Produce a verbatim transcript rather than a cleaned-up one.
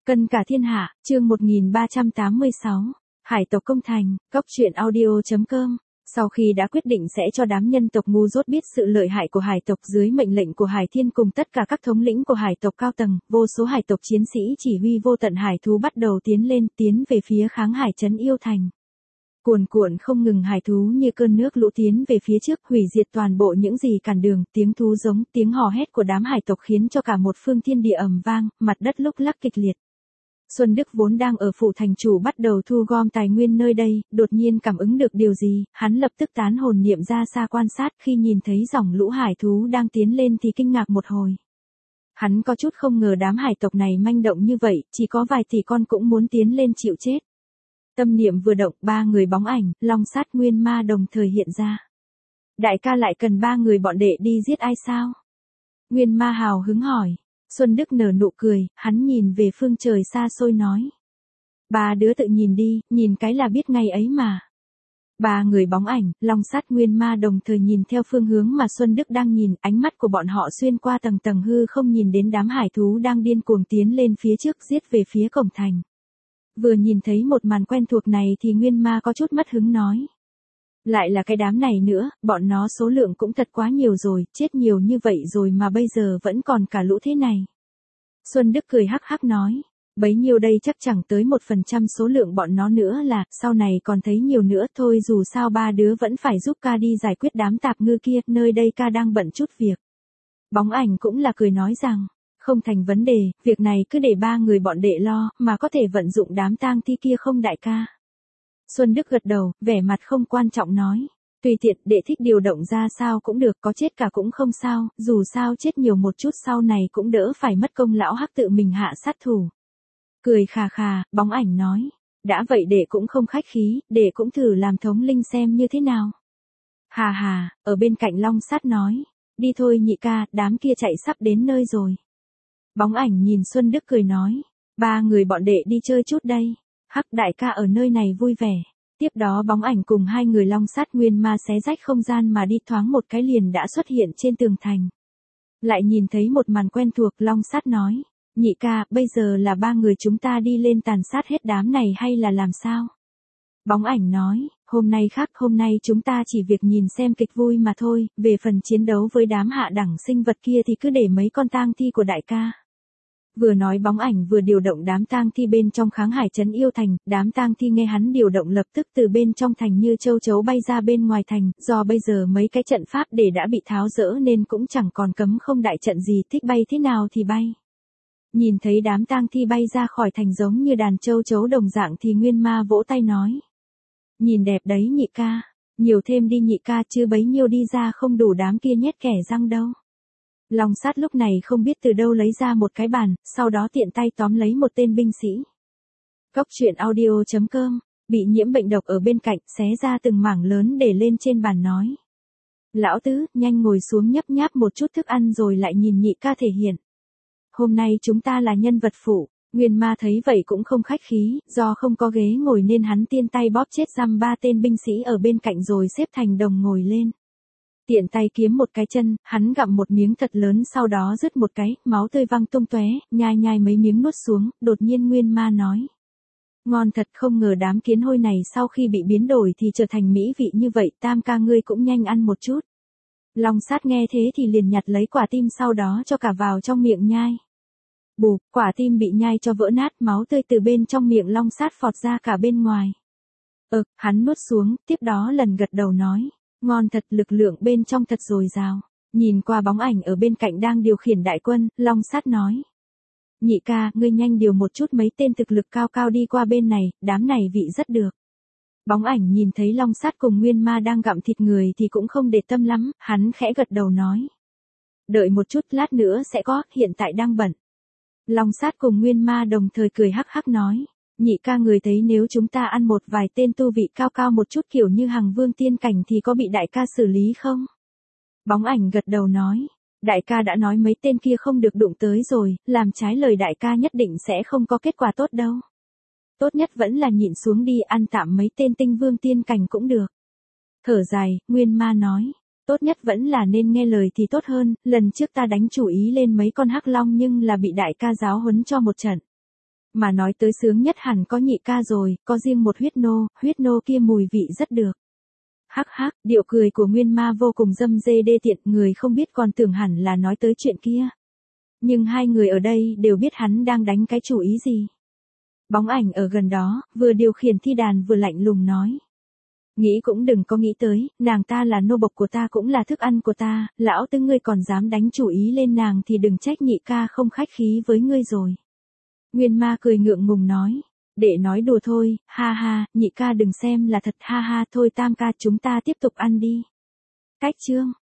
Cân cả thiên hạ, chương một nghìn ba trăm tám mươi sáu, Hải tộc công thành, cóc truyện audio.com. Sau khi đã quyết định sẽ cho đám nhân tộc ngu dốt biết sự lợi hại của hải tộc dưới mệnh lệnh của Hải Thiên cùng tất cả các thống lĩnh của hải tộc cao tầng, vô số hải tộc chiến sĩ chỉ huy vô tận hải thú bắt đầu tiến lên, tiến về phía kháng hải trấn Yêu Thành. Cuồn cuộn không ngừng hải thú như cơn nước lũ tiến về phía trước, hủy diệt toàn bộ những gì cản đường, tiếng thú giống, tiếng hò hét của đám hải tộc khiến cho cả một phương thiên địa ầm vang, mặt đất lúc lắc kịch liệt. Xuân Đức vốn đang ở phủ thành chủ bắt đầu thu gom tài nguyên nơi đây, đột nhiên cảm ứng được điều gì, hắn lập tức tán hồn niệm ra xa quan sát, khi nhìn thấy dòng lũ hải thú đang tiến lên thì kinh ngạc một hồi. Hắn có chút không ngờ đám hải tộc này manh động như vậy, chỉ có vài tỷ con cũng muốn tiến lên chịu chết. Tâm niệm vừa động, ba người bóng ảnh, Long Sát Nguyên Ma đồng thời hiện ra. Đại ca lại cần ba người bọn đệ đi giết ai sao? Nguyên Ma hào hứng hỏi. Xuân Đức nở nụ cười, hắn nhìn về phương trời xa xôi nói. Ba đứa tự nhìn đi, nhìn cái là biết ngay ấy mà. Ba người bóng ảnh, Long Sát Nguyên Ma đồng thời nhìn theo phương hướng mà Xuân Đức đang nhìn, ánh mắt của bọn họ xuyên qua tầng tầng hư không nhìn đến đám hải thú đang điên cuồng tiến lên phía trước giết về phía cổng thành. Vừa nhìn thấy một màn quen thuộc này thì Nguyên Ma có chút mất hứng nói. Lại là cái đám này nữa, bọn nó số lượng cũng thật quá nhiều rồi, chết nhiều như vậy rồi mà bây giờ vẫn còn cả lũ thế này. Xuân Đức cười hắc hắc nói, bấy nhiêu đây chắc chẳng tới một phần trăm số lượng bọn nó nữa là, sau này còn thấy nhiều nữa thôi, dù sao ba đứa vẫn phải giúp ca đi giải quyết đám tạp ngư kia, nơi đây ca đang bận chút việc. Bóng ảnh cũng là cười nói rằng, không thành vấn đề, việc này cứ để ba người bọn đệ lo, mà có thể vận dụng đám tang thi kia không đại ca. Xuân Đức gật đầu, vẻ mặt không quan trọng nói. Tùy tiện, đệ thích điều động ra sao cũng được, có chết cả cũng không sao, dù sao chết nhiều một chút sau này cũng đỡ phải mất công lão hắc tự mình hạ sát thủ. Cười khà khà, bóng ảnh nói. Đã vậy đệ cũng không khách khí, đệ cũng thử làm thống linh xem như thế nào. Hà hà, ở bên cạnh Long Sát nói. Đi thôi nhị ca, đám kia chạy sắp đến nơi rồi. Bóng ảnh nhìn Xuân Đức cười nói. Ba người bọn đệ đi chơi chút đây. Hắc đại ca ở nơi này vui vẻ. Tiếp đó bóng ảnh cùng hai người Long Sát Nguyên Ma xé rách không gian mà đi, thoáng một cái liền đã xuất hiện trên tường thành. Lại nhìn thấy một màn quen thuộc, Long Sát nói. Nhị ca, bây giờ là ba người chúng ta đi lên tàn sát hết đám này hay là làm sao? Bóng ảnh nói, hôm nay khác, hôm nay chúng ta chỉ việc nhìn xem kịch vui mà thôi, về phần chiến đấu với đám hạ đẳng sinh vật kia thì cứ để mấy con tang thi của đại ca. Vừa nói bóng ảnh vừa điều động đám tang thi bên trong kháng hải trấn Yêu Thành, đám tang thi nghe hắn điều động lập tức từ bên trong thành như châu chấu bay ra bên ngoài thành, do bây giờ mấy cái trận pháp để đã bị tháo dỡ nên cũng chẳng còn cấm không đại trận gì, thích bay thế nào thì bay. Nhìn thấy đám tang thi bay ra khỏi thành giống như đàn châu chấu đồng dạng thì Nguyên Ma vỗ tay nói. Nhìn đẹp đấy nhị ca, nhiều thêm đi nhị ca chứ bấy nhiêu đi ra không đủ đám kia nhét kẻ răng đâu. Long Sát lúc này không biết từ đâu lấy ra một cái bàn, sau đó tiện tay tóm lấy một tên binh sĩ. Cóc truyện audio.com, bị nhiễm bệnh độc ở bên cạnh, xé ra từng mảng lớn để lên trên bàn nói. Lão tứ, nhanh ngồi xuống nhấp nháp một chút thức ăn rồi lại nhìn nhị ca thể hiện. Hôm nay chúng ta là nhân vật phụ. Nguyên Ma thấy vậy cũng không khách khí, do không có ghế ngồi nên hắn tiên tay bóp chết giam ba tên binh sĩ ở bên cạnh rồi xếp thành đồng ngồi lên. Tiện tay kiếm một cái chân, hắn gặm một miếng thật lớn sau đó rứt một cái, máu tươi văng tung tóe, nhai nhai mấy miếng nuốt xuống, đột nhiên Nguyên Ma nói. Ngon thật, không ngờ đám kiến hôi này sau khi bị biến đổi thì trở thành mỹ vị như vậy, tam ca ngươi cũng nhanh ăn một chút. Long Sát nghe thế thì liền nhặt lấy quả tim sau đó cho cả vào trong miệng nhai. Bụp, quả tim bị nhai cho vỡ nát, máu tươi từ bên trong miệng Long Sát phọt ra cả bên ngoài. Ờ, hắn nuốt xuống, tiếp đó lần gật đầu nói. Ngon thật, lực lượng bên trong thật dồi dào. Nhìn qua bóng ảnh ở bên cạnh đang điều khiển đại quân, Long Sát nói. Nhị ca, ngươi nhanh điều một chút mấy tên thực lực cao cao đi qua bên này, đám này vị rất được. Bóng ảnh nhìn thấy Long Sát cùng Nguyên Ma đang gặm thịt người thì cũng không để tâm lắm, hắn khẽ gật đầu nói. Đợi một chút, lát nữa sẽ có, hiện tại đang bận. Long Sát cùng Nguyên Ma đồng thời cười hắc hắc nói. Nhị ca người thấy nếu chúng ta ăn một vài tên tu vị cao cao một chút kiểu như Hằng Vương tiên cảnh thì có bị đại ca xử lý không? Bóng ảnh gật đầu nói. Đại ca đã nói mấy tên kia không được đụng tới rồi, làm trái lời đại ca nhất định sẽ không có kết quả tốt đâu. Tốt nhất vẫn là nhịn xuống đi, ăn tạm mấy tên tinh vương tiên cảnh cũng được. Thở dài, Nguyên Ma nói. Tốt nhất vẫn là nên nghe lời thì tốt hơn, lần trước ta đánh chủ ý lên mấy con hắc long nhưng là bị đại ca giáo huấn cho một trận. Mà nói tới sướng nhất hẳn có nhị ca rồi, có riêng một huyết nô, huyết nô kia mùi vị rất được. Hắc hắc, điệu cười của Nguyên Ma vô cùng dâm dê đê tiện, người không biết còn tưởng hẳn là nói tới chuyện kia. Nhưng hai người ở đây đều biết hắn đang đánh cái chủ ý gì. Bóng ảnh ở gần đó, vừa điều khiển thi đàn vừa lạnh lùng nói. Nghĩ cũng đừng có nghĩ tới, nàng ta là nô bộc của ta cũng là thức ăn của ta, lão tứ ngươi còn dám đánh chủ ý lên nàng thì đừng trách nhị ca không khách khí với ngươi rồi. Nguyên Ma cười ngượng ngùng nói. Để nói đùa thôi, ha ha, nhị ca đừng xem là thật, ha ha, thôi tam ca chúng ta tiếp tục ăn đi. Cách chương